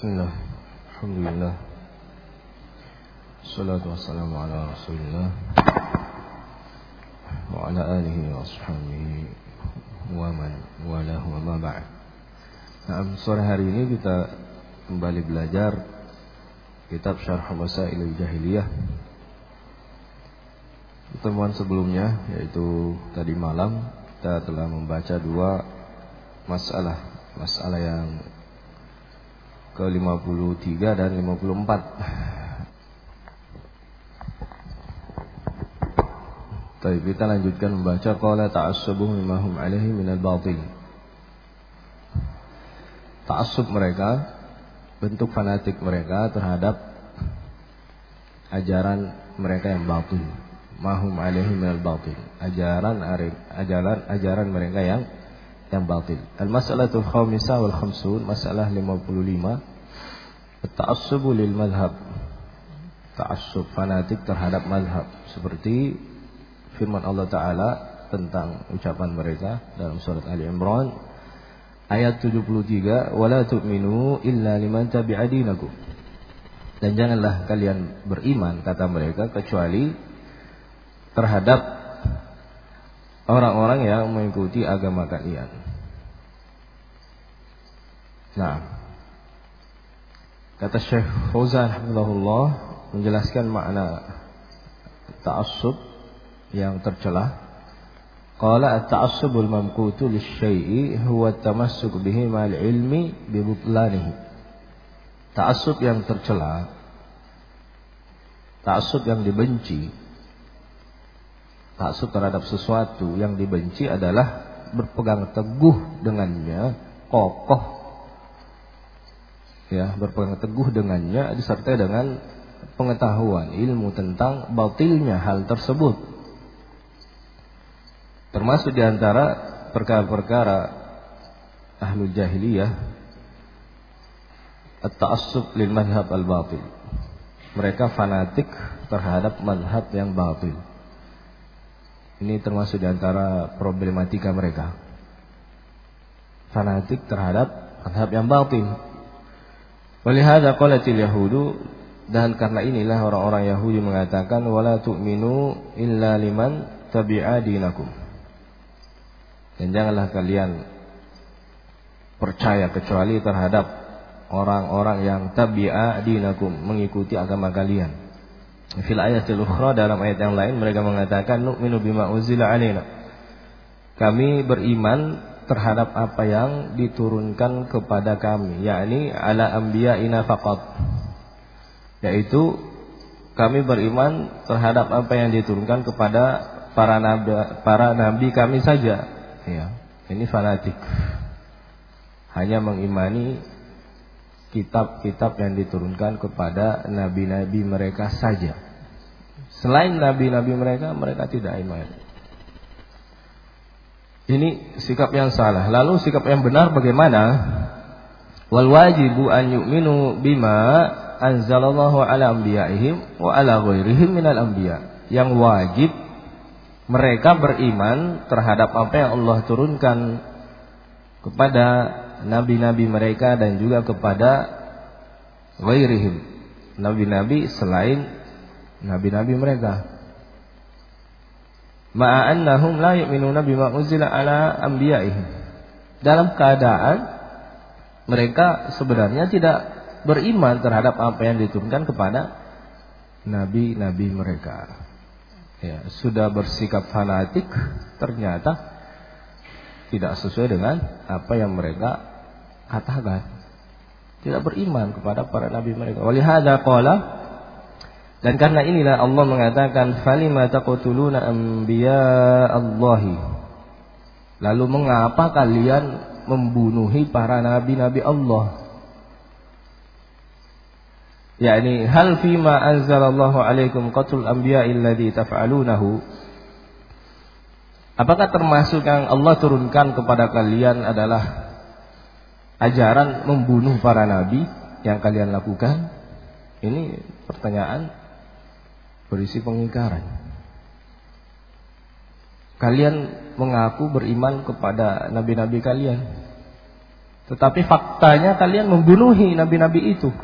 Bismillah, alhamdulillah, salatu wassalamu ala rasulillah wa ala alihi wa ashabihi wa man walahu wa ma ba'd. Nah, sore hari ini kita kembali belajar kitab Syarh Masailul Jahiliyah. Pertemuan sebelumnya, yaitu tadi malam, kita telah membaca dua masalah yang ke-53 dan 54. Baik, kita lanjutkan membaca qala ta'assubuhum mimma hum alaihi minal batil. Ta'assub mereka, bentuk fanatik mereka terhadap ajaran mereka yang batil. Mahum alaihi minal batil. Ajaran mereka yang batil. Al-mas'alatul khamisah wal khamsun, masalah 55. Ta'assubu lil madhab. Ta'assub fanatik terhadap madhab, seperti firman Allah Ta'ala tentang ucapan mereka dalam surat Ali Imran ayat 73, wala tu'minu illa liman tabi'a dinakum. Dan janganlah kalian beriman, kata mereka, kecuali terhadap orang-orang yang mengikuti agama kalian. Nah, kata Syekh Fauzan hafizahullah menjelaskan makna ta'assub yang tercela. Qala at-ta'assubul mamqutu lisyai'i huwa at-tamassuk bihi ma'al ilmi bi butlanihi. Ta'assub yang tercela, ta'assub yang dibenci, ta'assub terhadap sesuatu yang dibenci adalah berpegang teguh dengannya, kokoh, ya, berpegang teguh dengannya disertai dengan pengetahuan ilmu tentang batilnya hal tersebut. Termasuk diantara perkara-perkara ahlul jahiliyah at-ta'assub lil madhab al-batil. Mereka fanatik terhadap madhab yang batil. Ini termasuk diantara problematika mereka, fanatik terhadap madhab yang batil. Walihada qalatil yahudu, dan karena inilah orang-orang Yahudi mengatakan wala tu'minu illa liman tabi'a dinakum. Dan janganlah kalian percaya kecuali terhadap orang-orang yang tabi'a dinakum, mengikuti agama kalian. Fil ayatil ukhra, dalam ayat yang lain mereka mengatakan nu'minu bima unzila alaina. Kami beriman terhadap apa yang diturunkan kepada kami, yakni ala anbiya'ina faqat, yaitu kami beriman terhadap apa yang diturunkan kepada para nabi kami saja. Ya, ini fanatik, hanya mengimani kitab-kitab yang diturunkan kepada nabi-nabi mereka saja. Selain nabi-nabi mereka tidak iman. Ini sikap yang salah. Lalu sikap yang benar bagaimana? Wal wajibu an yu'minu bima anzalallahu ala anbiya'ihim wa ala ghairihim minal anbiya. Yang wajib mereka beriman terhadap apa yang Allah turunkan kepada nabi-nabi mereka dan juga kepada ghairihim, nabi-nabi selain nabi-nabi mereka. Ma'annahum la yu'minuna bima unzila ala anbiya'ihim. Dalam keadaan mereka sebenarnya tidak beriman terhadap apa yang diturunkan kepada nabi-nabi mereka. Ya, sudah bersikap fanatik, ternyata tidak sesuai dengan apa yang mereka katakan. Tidak beriman kepada para nabi mereka. Walihada qala, dan karena inilah Allah mengatakan falima taqtuluna anbiya'allahi. Lalu mengapa kalian membunuhi para nabi-nabi Allah? Yakni hal fima anzalallahu alaikum qatlul anbiya'il ladzi taf'alunahu. Apakah termasuk yang Allah turunkan kepada kalian adalah ajaran membunuh para nabi yang kalian lakukan? Ini pertanyaan berisi pengingkaran. Kalian mengaku beriman kepada nabi-nabi kalian, Tetapi faktanya kalian membunuhi nabi-nabi itu.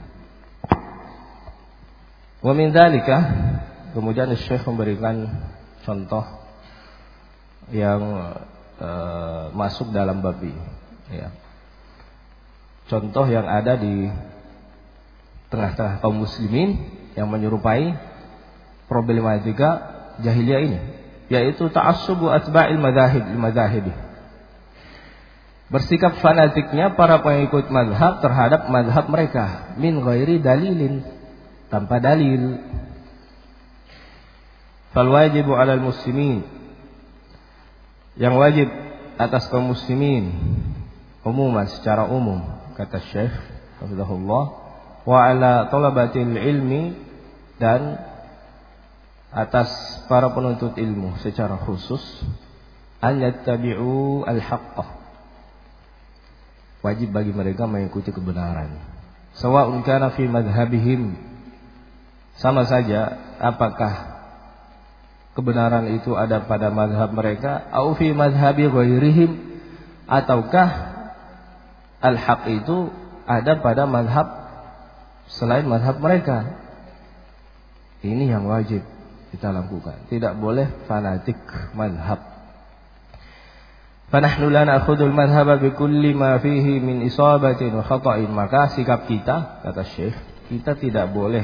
Wa min dzalika, kemudian Syekh memberikan contoh yang masuk dalam bab ini, ya. Contoh yang ada di tengah-tengah kaum muslimin yang menyerupai problematika jahiliyah ini, yaitu ta'assubu atba'il madhahibi. Bersikap fanatiknya para pengikut mazhab terhadap mazhab mereka min ghairi dalilin, tanpa dalil. Fal wajibu 'alal muslimin, yang wajib atas kaum muslimin umuman, secara umum, kata Syekh hafizahullah, wa 'ala talabatil ilmi, dan atas para penuntut ilmu secara khusus, an yattabi'u al-haqqah, wajib bagi mereka mengikuti kebenaran. Sawa'un kana fi madhhabihim, sama saja apakah kebenaran itu ada pada mazhab mereka, au fi madhhabi ghairihim, ataukah al-haq itu ada pada mazhab selain mazhab mereka. Ini yang wajib kita lakukan. Tidak boleh fanatik mazhab. Fanahnu la na'khudul madhhaba bi kulli ma fihi min isabatin wa khata'in. Maka sikap kita, kata Syekh, kita tidak boleh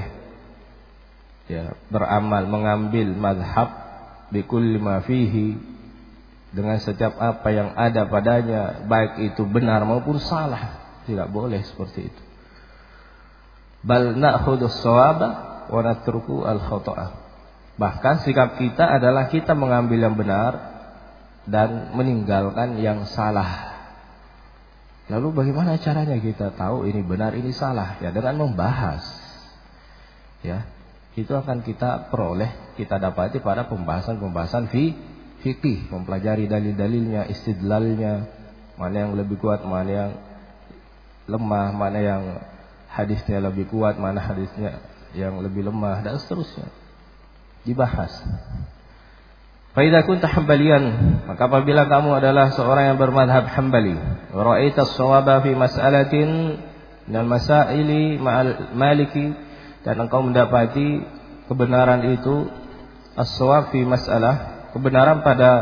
beramal, mengambil mazhab bi kulli ma fihi, dengan setiap apa yang ada padanya, baik itu benar maupun salah. Tidak boleh seperti itu. Bal na'khudus shawaba wa natruku al-khata'a. Bahkan sikap kita adalah kita mengambil yang benar dan meninggalkan yang salah. Lalu bagaimana caranya kita tahu ini benar, ini salah? Ya, dengan membahas. Ya, itu akan kita peroleh, kita dapati pada pembahasan-pembahasan fikih, mempelajari dalil-dalilnya, istidlalnya, mana yang lebih kuat, mana yang lemah, mana yang hadisnya lebih kuat, mana hadisnya yang lebih lemah, dan seterusnya. Dibahas. Fa idza kunta hambaliyan, maka apabila kamu adalah seorang yang bermadhab hambali, wa ra'aita as-shawaba fi mas'alatin minal masaili ma'al maliki, dan engkau mendapati kebenaran itu, as-shawab fi mas'alah, kebenaran pada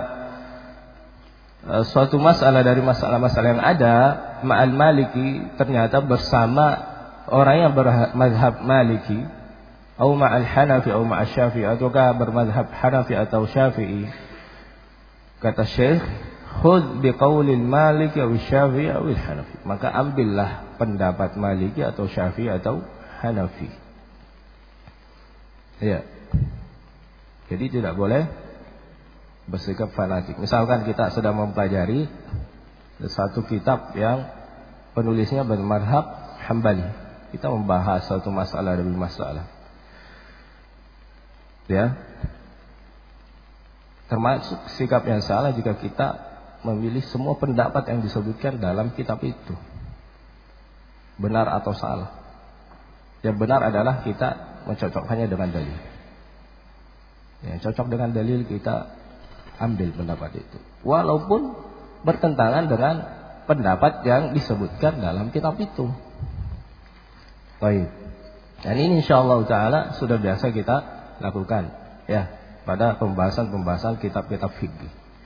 suatu masalah dari masalah-masalah yang ada, ma'al maliki, ternyata bersama orang yang bermadhab maliki, atau ma'al hanafi atau ma'al syafi'i, ataukah bermadhab hanafi atau syafi'i. Kata Syekh, khudh biqaulil maliki atau syafi'i atau hanafi, maka ambillah pendapat maliki atau syafi'i atau hanafi. Ya. Jadi tidak boleh bersikap fanatik. Misalkan kita sedang mempelajari satu kitab yang penulisnya bermadhab hambali, kita membahas satu masalah demi masalah. Ya, termasuk sikap yang salah jika kita memilih semua pendapat yang disebutkan dalam kitab itu, benar atau salah. Yang benar adalah kita mencocokkannya dengan dalil. Yang cocok dengan dalil kita ambil pendapat itu, walaupun bertentangan dengan pendapat yang disebutkan dalam kitab itu. Baik. Dan ini insyaallah taala sudah biasa kita lakukan, ya, pada pembahasan-pembahasan kitab-kitab fikih.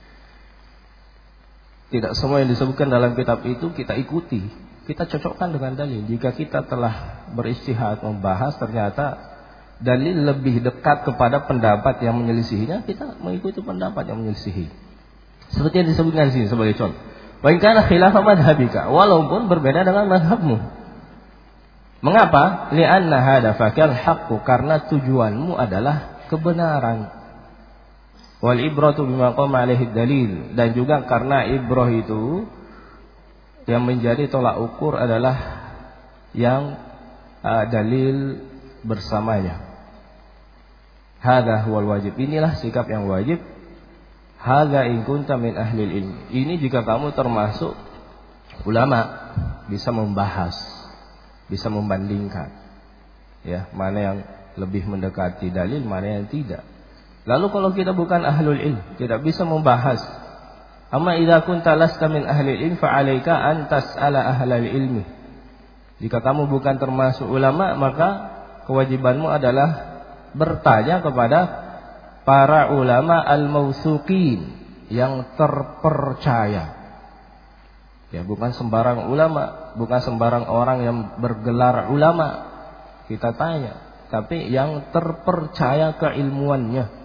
Tidak semua yang disebutkan dalam kitab itu kita ikuti, kita cocokkan dengan dalil. Jika kita telah beristihad membahas, ternyata dalil lebih dekat kepada pendapat yang menyelisihinya, kita mengikuti pendapat yang menyelisihi. Seperti yang disebutkan di sini sebagai contoh. Wa in kana khilafa madhhabika, walaupun berbeda dengan madhabmu. Mengapa? Li'anna hadafakal haqqu, karena tujuanmu adalah kebenaran. Wal ibratu bima qama alaihi dalil, dan juga karena ibrah itu yang menjadi tolak ukur adalah yang dalil bersamanya. Hadza huwal wajib, inilah sikap yang wajib. Hadza in kunta min ahlil ilmi, ini jika kamu termasuk ulama, bisa membahas, bisa membandingkan, ya, mana yang lebih mendekati dalil, mana yang tidak. Lalu kalau kita bukan ahlul ilm, tidak bisa membahas, Amma idza kunta lasta min ahli ilm fa 'alaika an tas'ala ahlal ilmi. Jika kamu bukan termasuk ulama, maka kewajibanmu adalah bertanya kepada para ulama al-mausuqin, yang terpercaya. Ya, bukan sembarang ulama, bukan sembarang orang yang bergelar ulama kita tanya, tapi yang terpercaya keilmuannya.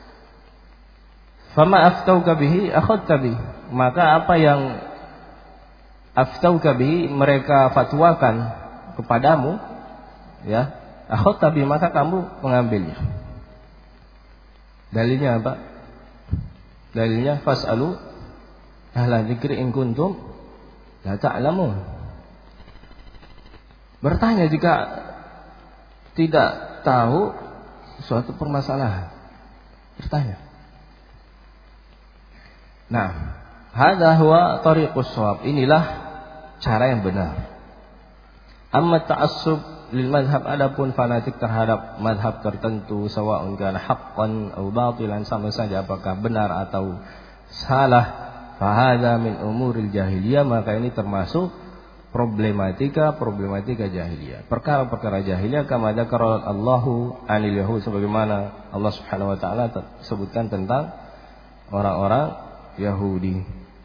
Fama aftauka bihi akhadta bihi, maka apa yang aftauka bihi, mereka fatwakan kepadamu, ya, akhadta bihi, maka kamu mengambilnya. Dalilnya apa? Dalilnya fas'alu ahla dzikri in kuntum la ta'lamun. Bertanya jika tidak tahu suatu permasalahan. Bertanya. Nah, hadza huwa tariqus shawab. Inilah cara yang benar. Amma ta'assub lil madhab, adapun fanatik terhadap madhab tertentu, sawa'un kana haqqan aw batilan, sama saja apakah benar atau salah, fa hadza min umuril jahiliyah, maka ini termasuk problematika jahiliyah, perkara-perkara jahiliyah, kama dzakara Allahu anil yahud, sebagaimana Allah Subhanahu wa taala sebutkan tentang orang-orang Yahudi.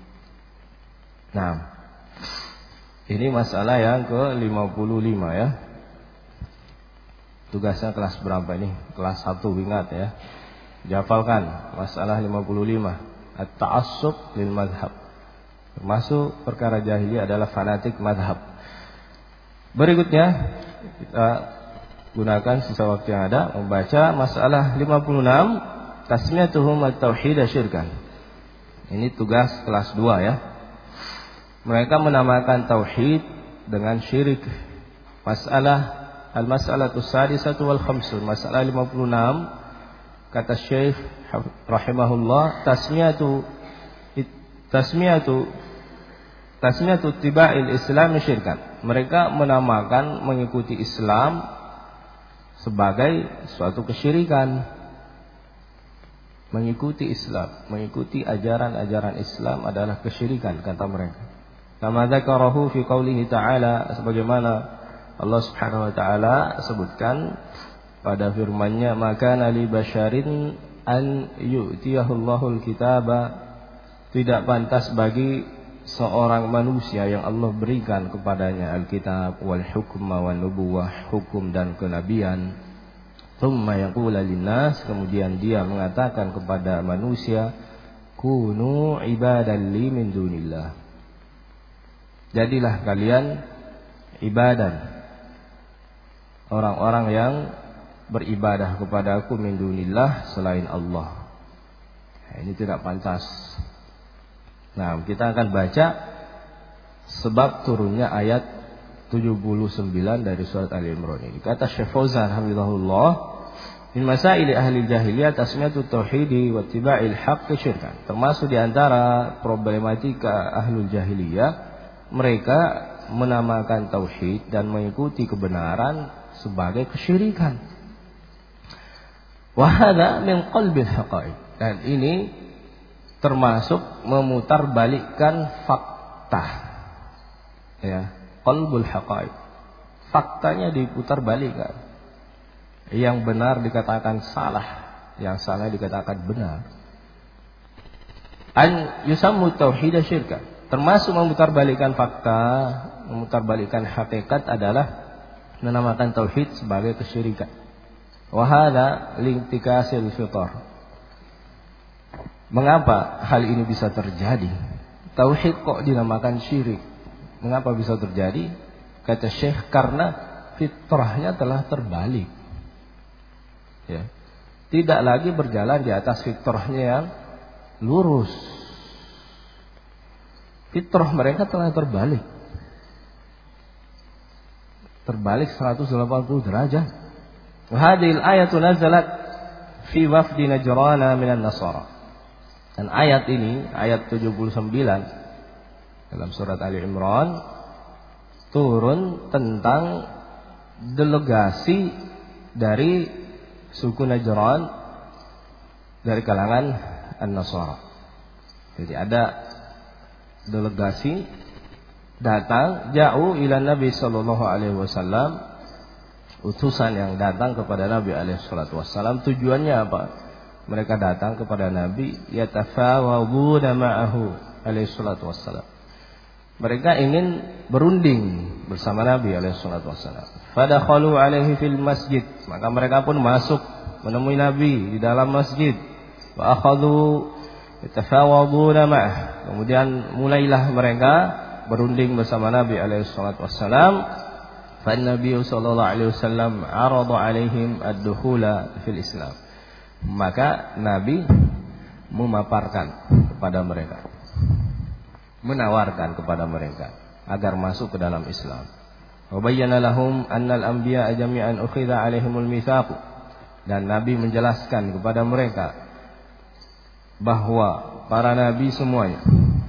Nah, ini masalah yang ke-55 ya. Tugasnya kelas berapa ini? Kelas 1, ingat ya. Dihafalkan masalah 55. At-ta'assub lil madhab. Termasuk perkara jahiliyah adalah fanatik madhab. Berikutnya kita gunakan sisa waktu yang ada membaca masalah 56, tasmiyatuhum at-tauhid syirkan. Ini tugas kelas 2 ya. Mereka menamakan tauhid dengan syirik. Al-mas'alatu sadisatu wal khamsun, masalah 56, kata Syekh rahimahullah, tasmiyatu tiba'il Islam syirkan. Mereka menamakan mengikuti Islam sebagai suatu kesyirikan. Mengikuti Islam, mengikuti ajaran-ajaran Islam adalah kesyirikan, kata mereka. Kama dzakarahu fi qoulihi ta'ala, sebagaimana Allah Subhanahu wa taala sebutkan pada firman-Nya, maka li basyarin an yu'tiyahul kitaba, tidak pantas bagi seorang manusia yang Allah berikan kepadanya Alkitab wal hukma wan nubuwah, hukum dan kenabian. Tsumma yaqulu linnas, kemudian dia mengatakan kepada manusia, kunu ibadan li min dunillah, jadilah kalian ibadan, orang-orang yang beribadah kepada aku min dunillah, selain Allah. Nah, ini tidak pantas. Nah, kita akan baca sebab turunnya ayat 79 dari surat Ali Imran ini. Kata Syekh Fauzan hafizahullah, min masail ahli jahiliyah tasmiyatut tauhidi wa ittiba'il haqqi syirkan. Termasuk di antara problematika ahlul jahiliyah, mereka menamakan tauhid dan mengikuti kebenaran sebagai kesyirikan. Wa hadza min qalbil haqa'iq, dan ini termasuk memutarbalikkan fakta. Ya. Qalbul haqaiq, faktanya diputarbalikkan. Yang benar dikatakan salah, yang salah dikatakan benar. An yusammu tauhid syirka, termasuk memutarbalikkan fakta, memutarbalikkan hakikat adalah menamakan tauhid sebagai kesyirikan. Wa hadza li'tikasil fitar. Mengapa hal ini bisa terjadi? Tauhid kok dinamakan syirik? Mengapa bisa terjadi? Kata Syekh, karena fitrahnya telah terbalik. Ya. Tidak lagi berjalan di atas fitrahnya yang lurus. Fitrah mereka telah terbalik. Terbalik 180 derajat. Hadhil ayatu nazalat fi wafdi Najrana minan Nasara. Dan ayat ini, ayat 79 dalam surat Ali Imran, turun tentang delegasi dari suku Najran dari kalangan An-Nasara. Jadi ada delegasi datang, ja'u ila Nabi sallallahu alaihi wasallam, utusan yang datang kepada Nabi alaihi salatu wasallam. Tujuannya apa? Mereka datang kepada Nabi, yatafawaduna ma'ahu alaihi salatu wasallam. Mereka ingin berunding bersama Nabi alaihi salatu wasallam. Fadakhalu alaihi fil masjid, maka mereka pun masuk menemui Nabi di dalam masjid. Wa akhadhu yatafawaduna ma'ah. Kemudian mulailah mereka berunding bersama Nabi alaihi salatu wasallam. Fa Nabi sallallahu alaihi wasallam arada alaihim ad-dukhula fil Islam. Maka Nabi memaparkan kepada mereka, menawarkan kepada mereka agar masuk ke dalam Islam. Wa bayyana lahum anna al-anbiya'a jami'an ukhidha 'alaihimul mitsaq. Dan Nabi menjelaskan kepada mereka bahwa para nabi semuanya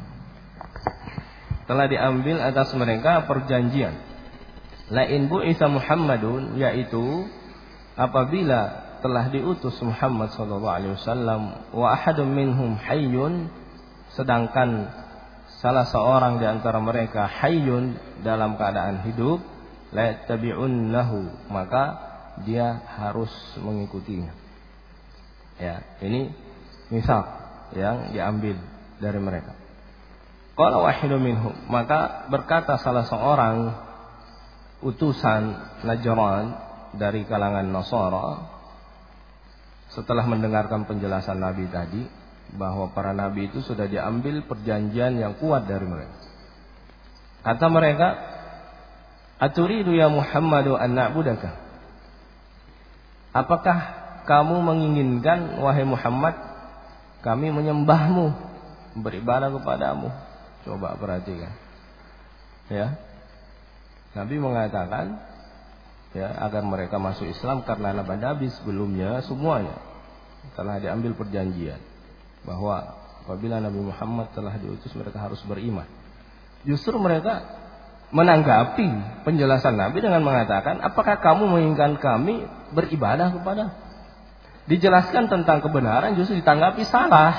telah diambil atas mereka perjanjian. La in bu'itsa Muhammadun, yaitu apabila telah diutus Muhammad sallallahu alaihi wasallam, wa ahadun minhum hayyun, sedangkan salah seorang di antara mereka hayyun, dalam keadaan hidup, la yattabi'unnahu, maka dia harus mengikutinya. Ya, ini misal yang diambil dari mereka. Qala wahidun minhum, maka berkata salah seorang utusan Najran dari kalangan Nasara, setelah mendengarkan penjelasan Nabi tadi bahwa para nabi itu sudah diambil perjanjian yang kuat dari mereka. Kata mereka, "Aturidu ya Muhammadu an na'budaka?" Apakah kamu menginginkan wahai Muhammad kami menyembahmu, beribadah kepadamu? Coba perhatikan. Ya. Nabi mengatakan ya, agar mereka masuk Islam karena nabi sebelumnya semuanya telah diambil perjanjian bahwa apabila Nabi Muhammad telah diutus mereka harus beriman. Justru mereka menanggapi penjelasan Nabi dengan mengatakan, apakah kamu menginginkan kami beribadah kepada? Dijelaskan tentang kebenaran justru ditanggapi salah.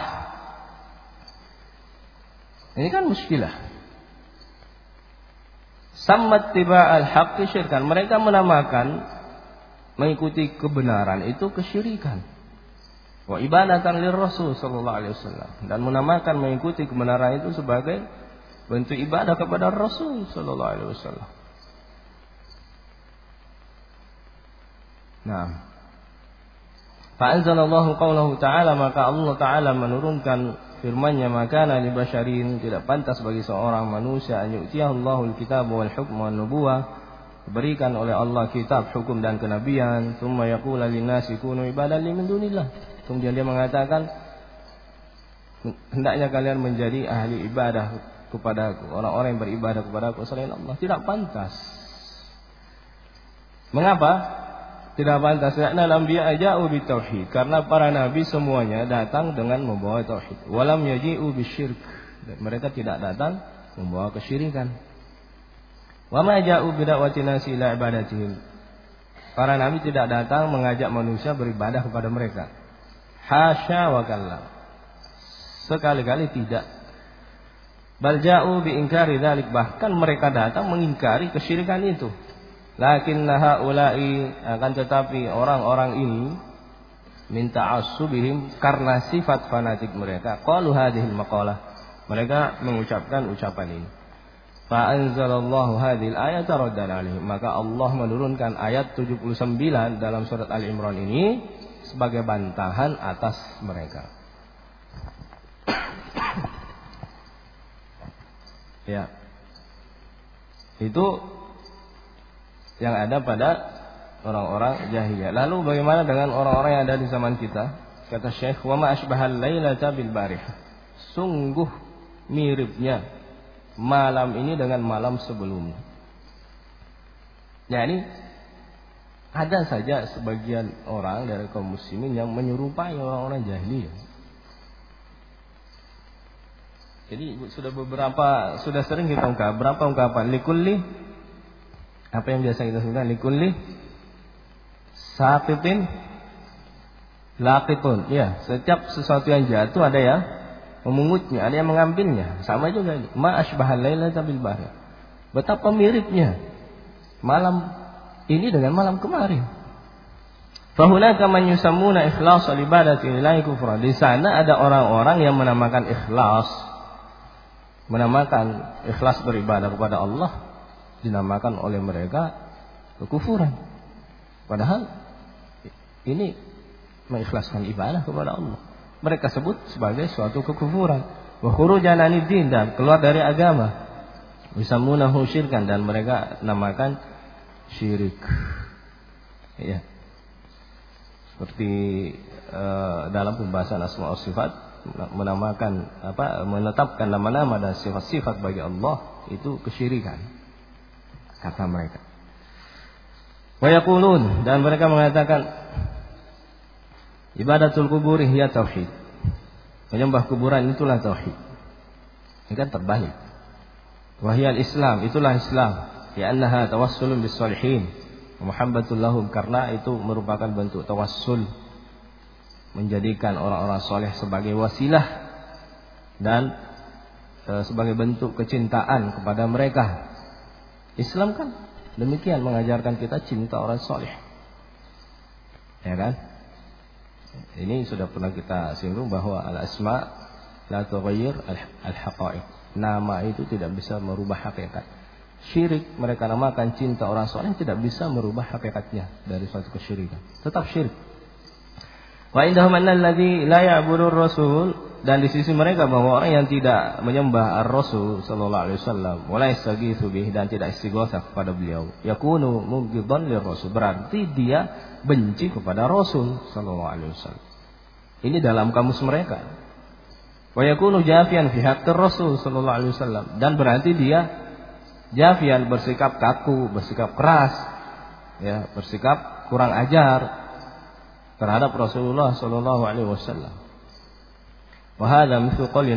Ini kan muskilah. Sammat tiba'al haqqi syirkan. Mereka menamakan mengikuti kebenaran itu kesyirikan. Wa ibadatan lirrasul sallallahu alaihi wasallam, dan menamakan mengikuti kebenaran itu sebagai bentuk ibadah kepada Rasul sallallahu alaihi wasallam. Nah, fa anzalallahu qaulahu ta'ala, maka Allah taala menurunkan firman-Nya, maka li basyarin, tidak pantas bagi seorang manusia an yu'tiyahullahu al-kitaba wal hukma wan nubuwah, diberikan oleh Allah kitab, hukum dan kenabian, tsumma yaqulu lin-nasi kunu ibadan li min dunillah, kemudian dia mengatakan hendaknya kalian menjadi ahli ibadah kepadaku, orang-orang yang beribadah kepadaku selain Allah. Tidak pantas. Mengapa? Tidak pantas, karena al-anbiya ja'u bitauhid, karena para nabi semuanya datang dengan membawa tauhid. Walam yaji'u bisyirk, mereka tidak datang membawa kesyirikan. Wa ma ja'u bid'awati nasi ila ibadatihim, para nabi tidak datang mengajak manusia beribadah kepada mereka. Hasya wa kalla, sekali-kali tidak. Bal ja'u bi inkari dzalik, bahkan mereka datang mengingkari kesyirikan itu. Lakinna haula'i, akan tetapi orang-orang ini minta asubihim, karena sifat fanatik mereka, qalu hadhil maqalah, mereka mengucapkan ucapan ini. Fa anzalallahu hadhil ayata raddan alaihim, maka Allah menurunkan ayat 79 dalam surat Al-Imran ini sebagai bantahan atas mereka. Ya. Itu yang ada pada orang-orang jahiliyah. Lalu bagaimana dengan orang-orang yang ada di zaman kita? Kata Syekh, wa ma asbahal lailata bil barih, sungguh miripnya malam ini dengan malam sebelumnya. Yani ada saja sebagian orang dari kaum muslimin yang menyerupai orang-orang jahiliyah. Jadi sudah sering kita ungkap berapa ungkapan likulli, apa yang biasa kita sebutkan likulli saqitin laqitun. Ya, setiap sesuatu yang jatuh ada ya memungutnya, ada yang mengambilnya. Sama juga ini. Ma asbahal lailata bil bahr. Betapa miripnya malam ini dengan malam kemarin. Fahunaka man yusammuna ikhlas ibadati lillahi kufra. Di sana ada orang-orang yang menamakan ikhlas beribadah kepada Allah dinamakan oleh mereka kekufuran. Padahal ini mengikhlaskan ibadah kepada Allah. Mereka sebut sebagai suatu kekufuran. Wa khurujan anid din, dan keluar dari agama. Yusammunahu syirkan, dan mereka namakan syirik. Ya. Seperti dalam pembahasan asma wa sifat menetapkan nama-nama dan sifat-sifat bagi Allah itu kesyirikan, kata mereka. Wa yaqulun, dan mereka mengatakan ibadatul kuburi hiya tauhid. Menyembah kuburan itulah tauhid. Ini kan terbalik. Wa hiya al-islam, itulah Islam. Ya annaha tawassulun bis shalihin. Muhammadul lahum, karena itu merupakan bentuk tawassul, menjadikan orang-orang soleh sebagai wasilah dan sebagai bentuk kecintaan kepada mereka. Islam kan demikian, mengajarkan kita cinta orang soleh, ya kan? Ini sudah pernah kita singgung bahwa al-asma la tughayyir al-haqa'iq. Nama itu tidak bisa merubah hakikat. Syirik mereka namakan cinta orang soleh tidak bisa merubah hakikatnya dari suatu kesyirikan. Tetap syirik. Wa indahum annalladzi la ya'budur rasul, dan di sisi mereka bahwa orang yang tidak menyembah ar-rasul sallallahu alaihi wasallam wa la yastaghitsu bih, dan tidak istighatsah kepada beliau, yakunu mubghidan lir-rasul, berarti dia benci kepada Rasul sallallahu alaihi wasallam. Ini dalam kamus mereka. Wa yakunu jafian fi haqqir Rasul sallallahu alaihi wasallam, dan berarti dia jafian, bersikap kaku, bersikap keras, ya, bersikap kurang ajar terhadap Rasulullah sallallahu alaihi wasallam. Wa hadha mithlu qawli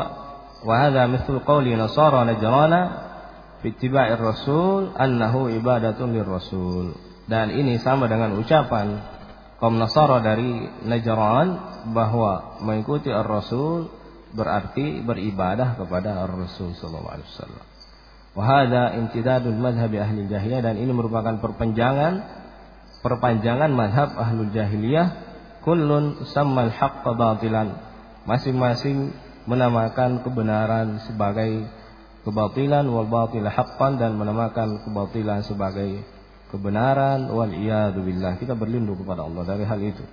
nasara najrana fi ittiba'ir rasul annahu ibadatun lirrasul. Dan ini sama dengan ucapan kaum Nasara dari Najran bahwa mengikuti ar-rasul berarti beribadah kepada ar-rasul sallallahu alaihi wasallam. Wahada imtidadul madhab ahli jahiliyah, dan ini merupakan perpanjangan madhab ahlul jahiliyah. Kullun sammal haqqa batilan, masing-masing menamakan kebenaran sebagai kebatilan, wal batila haqqan, dan menamakan kebatilan sebagai kebenaran. Wal iyadu billah, kita berlindung kepada Allah dari hal itu.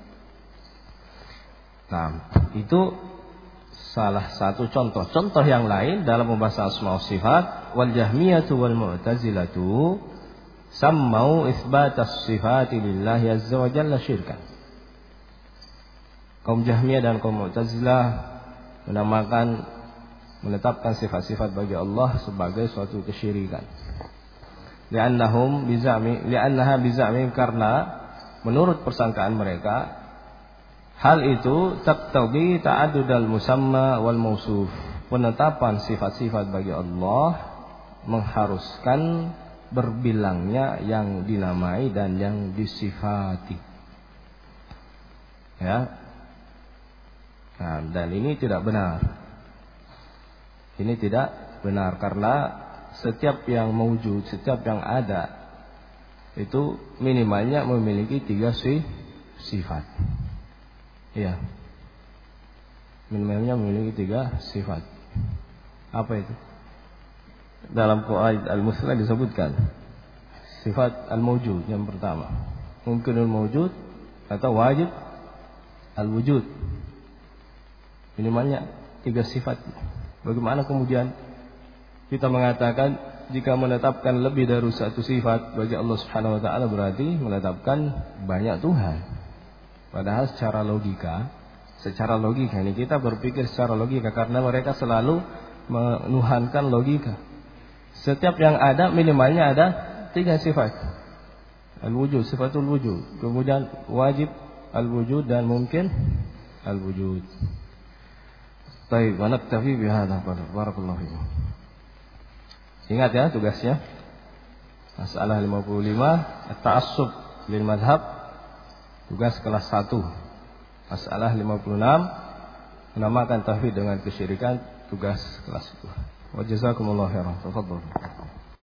Nah, itu salah satu contoh. Contoh yang lain dalam membahas asma wa sifat, wal jahmiyatu wal mu'tazilatu sammau itsbatas sifati lillahi azza wa jalla syirkan. Kaum Jahmiyah dan kaum Mu'tazilah menetapkan sifat-sifat bagi Allah sebagai suatu kesyirikan. Li'annaha bizami, karena menurut persangkaan mereka hal itu taqtabi ta'addudal musamma wal mausuf. Penetapan sifat-sifat bagi Allah mengharuskan berbilangnya yang dinamai dan yang disifati. Ya. Nah, dan ini tidak benar. Ini tidak benar karena setiap yang mewujud, setiap yang ada itu minimalnya memiliki 3 sifat. Iya. Minimalnya memiliki 3 sifat. Apa itu? Dalam Qawaid al-Muslah disebutkan sifat al-mawjud yang pertama, mungkinul mawjud atau wajib al-wujud. Minimalnya 3 sifat. Bagaimana kemudian kita mengatakan jika menetapkan lebih dari 1 sifat bagi Allah Subhanahu wa taala berarti menetapkan banyak Tuhan? Padahal secara logika ini kita berpikir secara logika karena mereka selalu menuhankan logika. Setiap yang ada minimalnya ada 3 sifat. Al-wujud, sifatul wujud. Kemudian wajib al-wujud dan mungkin al-wujud. Baik, wa naktafi bihadza. Barakallahu fiikum. Ingat ya tugasnya. Masalah 55, at-ta'assub lil madhab. Tugas kelas 1. Masalah 56, menamakan tauhid dengan kesyirikan tugas kelas itu. Wa jazakumullahu khairan. Tafadhal.